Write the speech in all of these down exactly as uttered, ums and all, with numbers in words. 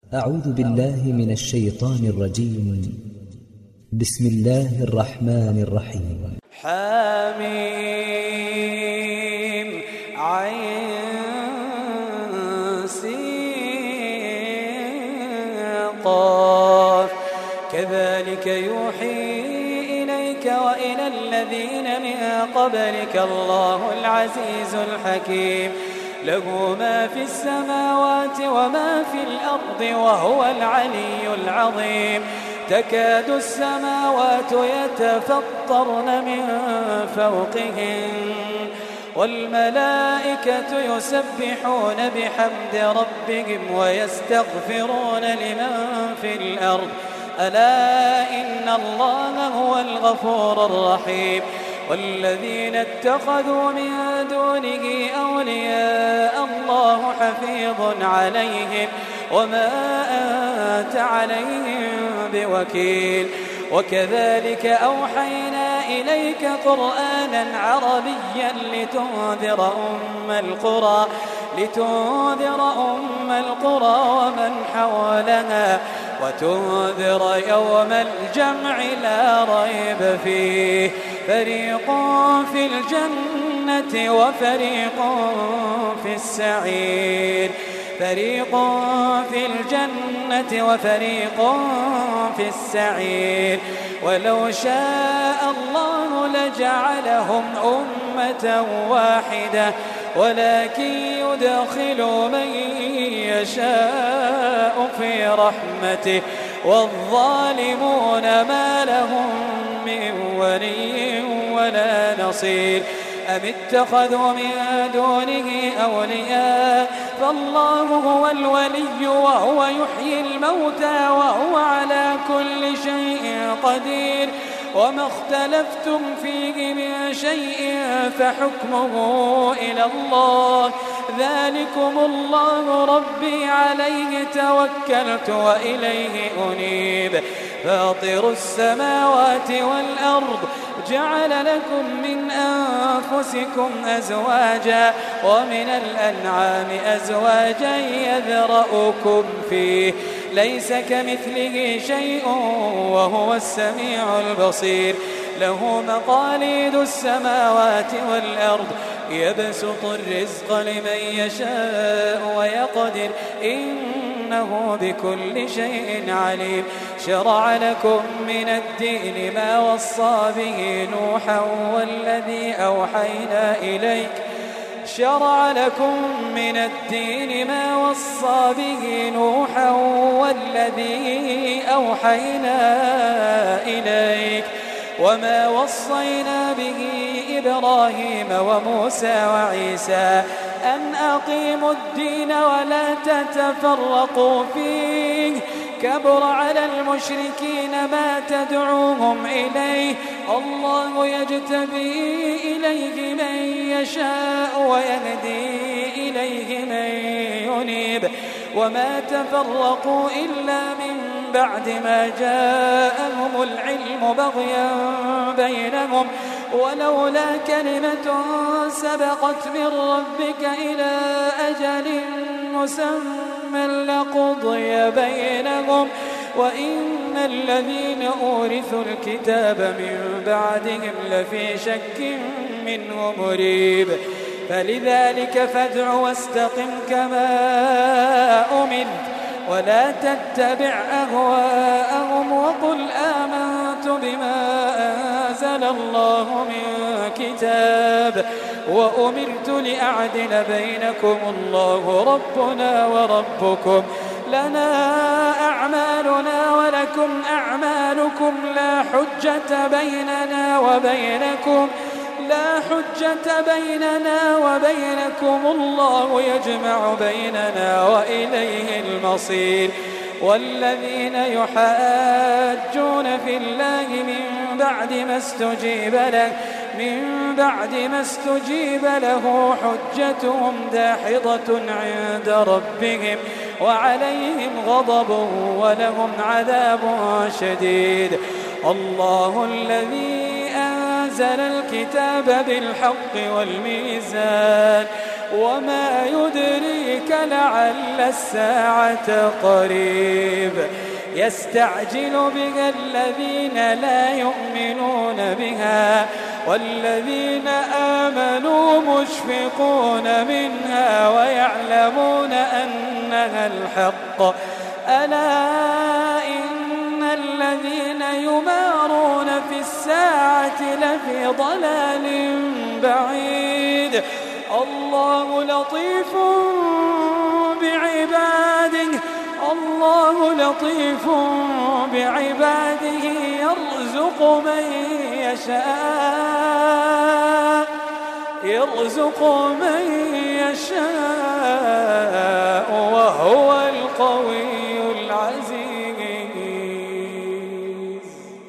أعوذ بالله من الشيطان الرجيم. بسم الله الرحمن الرحيم. حاميم عين سين قاف كذلك يوحي إليك وإلى الذين من قبلك الله العزيز الحكيم له ما في السماوات وما في الأرض وهو العلي العظيم تكاد السماوات يتفطرن من فوقهن والملائكة يسبحون بحمد ربهم ويستغفرون لمن في الأرض ألا إن الله هو الغفور الرحيم والذين اتخذوا من دونه أولياء الله حفيظ عليهم وما أنت عليهم بوكيل وكذلك أوحينا إليك قرآنا عربيا لتنذر أم القرى لتنذر أم القرى ومن حولها وتنذر يوم الجمع لا ريب فيه فريق في الجنة وفريق في السعير فريق في الجنة وفريق في السعير ولو شاء الله لجعلهم أمة واحدة ولكن يدخل من يشاء في رحمته والظالمون ما لهم من ولي ولا نصير أم اتخذوا من دونه أولياء فالله هو الولي وهو يحيي الموتى وهو على كل شيء قدير وما اختلفتم فيه من شيء فحكمه إلى الله ذلكم الله ربي عليه توكلت وإليه أنيب فاطر السماوات والأرض جعل لكم من أنفسكم أزواجا ومن الأنعام أزواجا يذرأكم فيه ليس كمثله شيء وهو السميع البصير له مقاليد السماوات والأرض يبسط الرزق لمن يشاء ويقدر إنه بكل شيء عليم شرع لكم من الدين ما وصى به نوحا والذي أوحينا إليك شرع لكم من الدين ما وصى به نوحا والذي أوحينا إليك وما وصينا به إبراهيم وموسى وعيسى أن أقيموا الدين ولا تتفرقوا فيه كبر على المشركين ما تدعوهم إليه الله يجتبي إليه من يشاء ويهدي إليه من ينيب وما تفرقوا إلا من بعد ما جاءهم العلم بغيا بينهم ولولا كلمة سبقت من ربك إلى أجل مسمى لقضي بينهم وإن الذين أورثوا الكتاب من بعدهم لفي شك منه مريب فلذلك فادع واستقم كما أمرت ولا تتبع أهواءهم وقل آمنت بما أنزل الله من كتاب وأمرت لأعدل بينكم الله ربنا وربكم لنا أعمالنا ولكم أعمالكم لا حجة بيننا وبينكم لا حجة بيننا وبينكم الله يجمع بيننا وإليه المصير والذين يحاجون في الله من بعد ما استجيب له من بعد ما استجيب له حجتهم داحضة عند ربهم وعليهم غضب ولهم عذاب شديد الله الذي أنزل الكتاب بالحق والميزان وما يدريك لعل الساعة قريب يستعجل بها الذين لا يؤمنون بها والذين آمنوا مشفقون منها ويعلمون أنها الحق ألا إن الذين يمارون في الساعة لفي ضلال بعيد الله لطيف بعباده الله لطيف بعباده يرزق من يشاء يرزق من يشاء وهو القوي العزيز.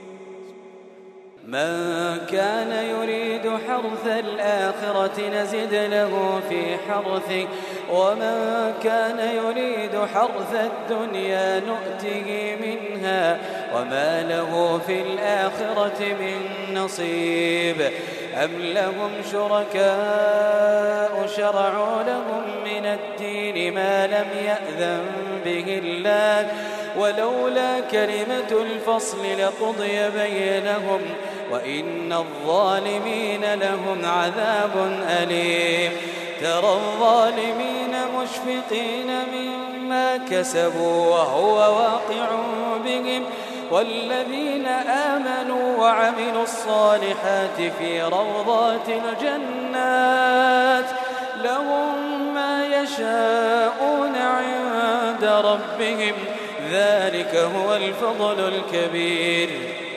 من كان يريد حرث الآخرة نزد له في حرثه ومن كان يريد حرث الدنيا نؤته منها وما له في الآخرة من نصيب أم لهم شركاء شرعوا لهم من الدين ما لم يأذن به الله ولولا كلمة الفصل لقضي بينهم وإن الظالمين لهم عذاب أليم. ترى الظالمين مشفقين مما كسبوا وهو واقع بهم والذين آمنوا وعملوا الصالحات في روضات الجنات لهم ما يشاءون عند ربهم ذلك هو الفضل الكبير.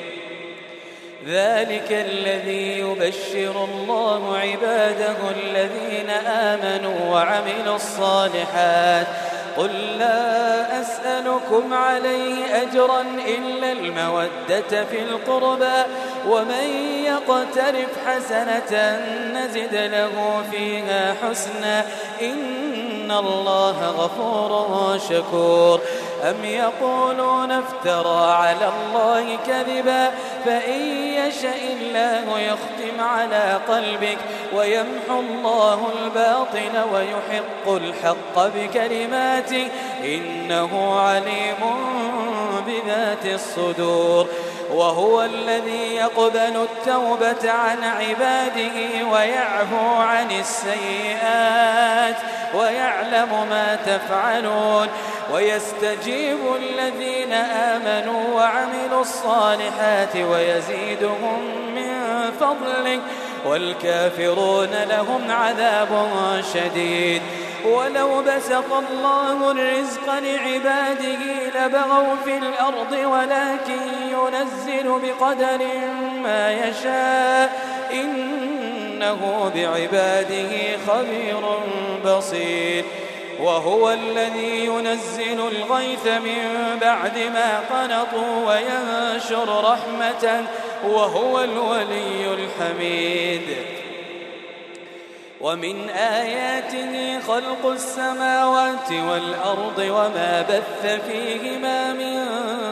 ذلك الذي يبشر الله عباده الذين آمنوا وعملوا الصالحات قل لا أسألكم عليه أجرا إلا المودة في القربى ومن يقترف حسنة نزد له فيها حسنا إن الله غفور شكور. أم يقولون افترى على الله كذبا فإن يشأ الله يختم على قلبك ويمحو الله الباطل ويحق الحق بكلماته إنه عليم بذات الصدور. وهو الذي يقبل التوبة عن عباده ويعفو عن السيئات ويعلم ما تفعلون ويستجيب الذين آمنوا وعملوا الصالحات ويزيدهم من فضله والكافرون لهم عذاب شديد. ولو بسط الله الرزق لعباده لبغوا في الأرض ولكن ينزل بقدر ما يشاء إنه بعباده خبير بصير. وهو الذي ينزل الغيث من بعد ما قنطوا وينشر رحمته وهو الولي الحميد. ومن آياته خلق السماوات والأرض وما بث فيهما من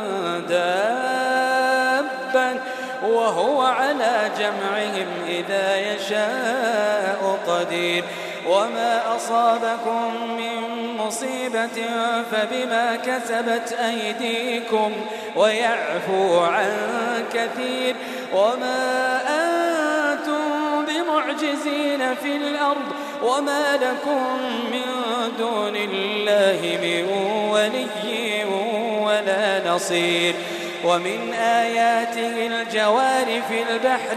دابة وهو على جمعهم إذا يشاء قدير. وما أصابكم من مصيبة فبما كسبت أيديكم ويعفو عن كثير. وما أنتم بمعجزين في الأرض وما لكم من دون الله من ولي ولا نصير. ومن آياته الجوار في البحر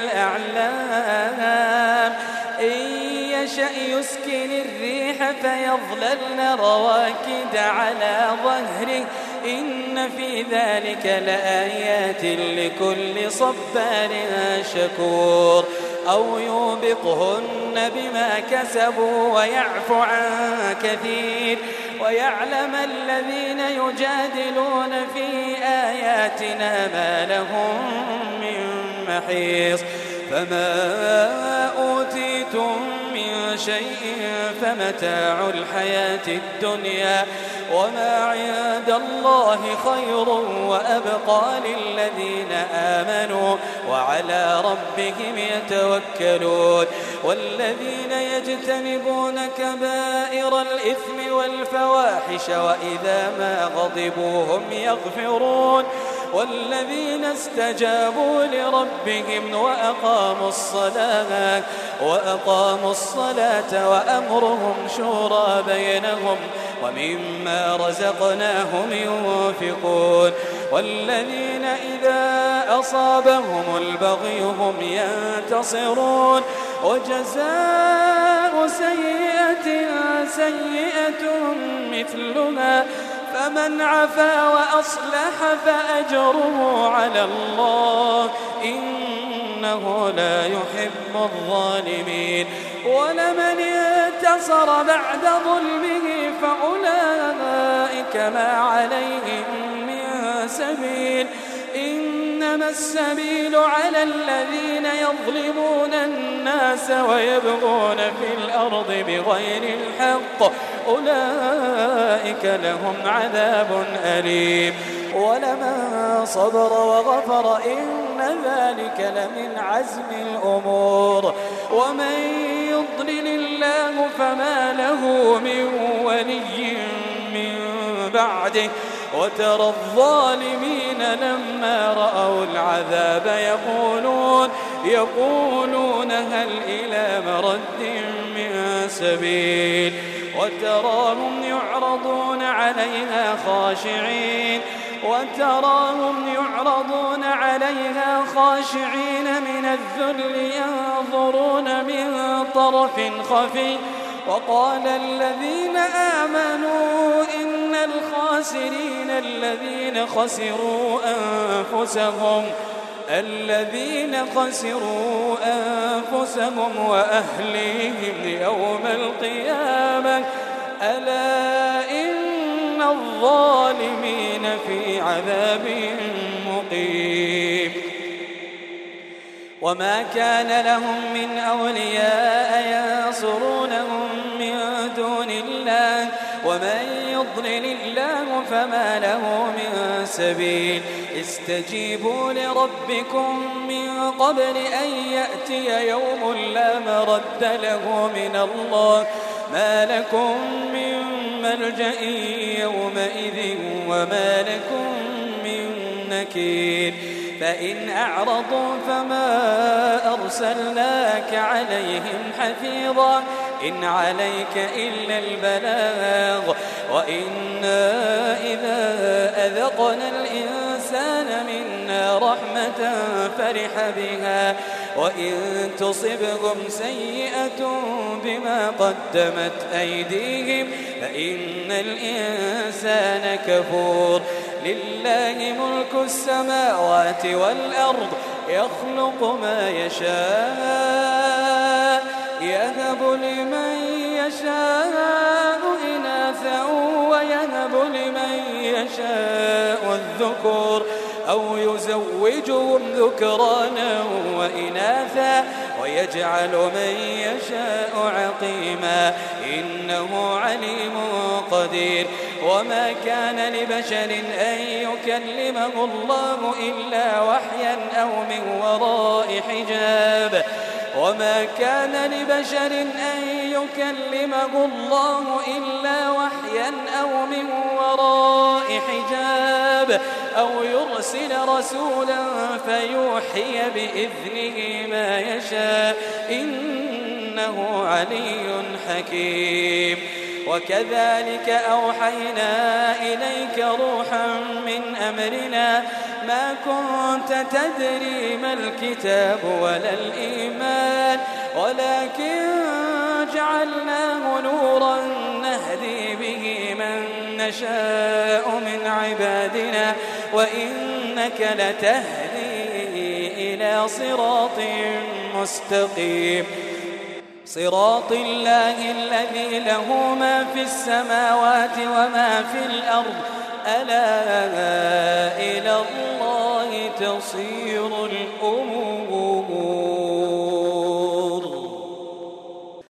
كالأعلام إن يشأ يسكن الريح فيظللن رواكد على ظهره إن في ذلك لآيات لكل صبار شكور. أو يوبقهن بما كسبوا ويعفو عن كثير ويعلم الذين يجادلون في آياتنا ما لهم من محيص. فما أوتيتم من شيء فمتاع الحياة الدنيا وما عند الله خير وأبقى للذين آمنوا وعلى ربهم يتوكلون والذين يجتنبون كبائر الإثم والفواحش وإذا ما غضبوا هم يغفرون والذين استجابوا لربهم وأقاموا الصلاة وأقاموا الصلاة وأمرهم شورى بينهم ومما رزقناهم ينفقون والذين إذا أصابهم البغي هم ينتصرون وجزاء سيئة سيئة مثلها فمن عفا وأصلح فأجره على الله إنه لا يحب الظالمين ولمن انتصر بعد ظلمه فأولئك ما عليهم من سبيل إنما السبيل على الذين يظلمون الناس ويبغون في الأرض بغير الحق أولئك لهم عذاب أليم ولمن صبر وغفر إن ذلك لمن عزم الأمور ومن يضلل الله فما له من ولي من بعده وترى الظالمين لما رأوا العذاب يقولون يقولون هل إلى مرد من سبيل وتراهم يعرضون عليها خاشعين وتراهم يعرضون عليها خاشعين من الذل ينظرون من طرف خفي وقال الذين آمنوا إن الخاسرين الذين خسروا أنفسهم الذين خسروا أنفسهم وأهليهم يوم القيامة ألا إن الظالمين في عذاب مقيم وما كان لهم من أولياء ينصرونهم من دون الله ومن يضلل الله فما له من سبيل استجيبوا لربكم من قبل أن يأتي يوم لا مرد له من الله ما لكم من ملجأ يومئذ وما لكم من نكير فإن أعرضوا فما أرسلناك عليهم حفيظا إن عليك إلا البلاغ وإنا إذا أذقنا الإنسان منا رحمة فرح بها وإن تصبهم سيئة بما قدمت أيديهم فإن الإنسان كفور لله ملك السماوات والأرض يخلق ما يشاء يهب لمن يشاء إناثا ويهب لمن يشاء الذكور أو يزوجهم ذكرانا وإناثا ويجعل من يشاء عقيما إنه عليم قدير وما كان لبشر أن يكلمه الله إلا وحيا أو من وراء حجاب وما كان لبشر أن يكلمه الله إلا وحيا أو من وراء حجاب أو يرسل رسولا فيوحي بإذنه ما يشاء إنه علي حكيم وكذلك أوحينا إليك روحا من أمرنا ما كنت تدري ما الكتاب ولا الإيمان ولكن جعلناه نورا نهدي به من نشاء من عبادنا وإنك لتهدي إلى صراط مستقيم صراط الله الذي له ما في السماوات وما في الأرض ألا إلى الله تصير الأمور.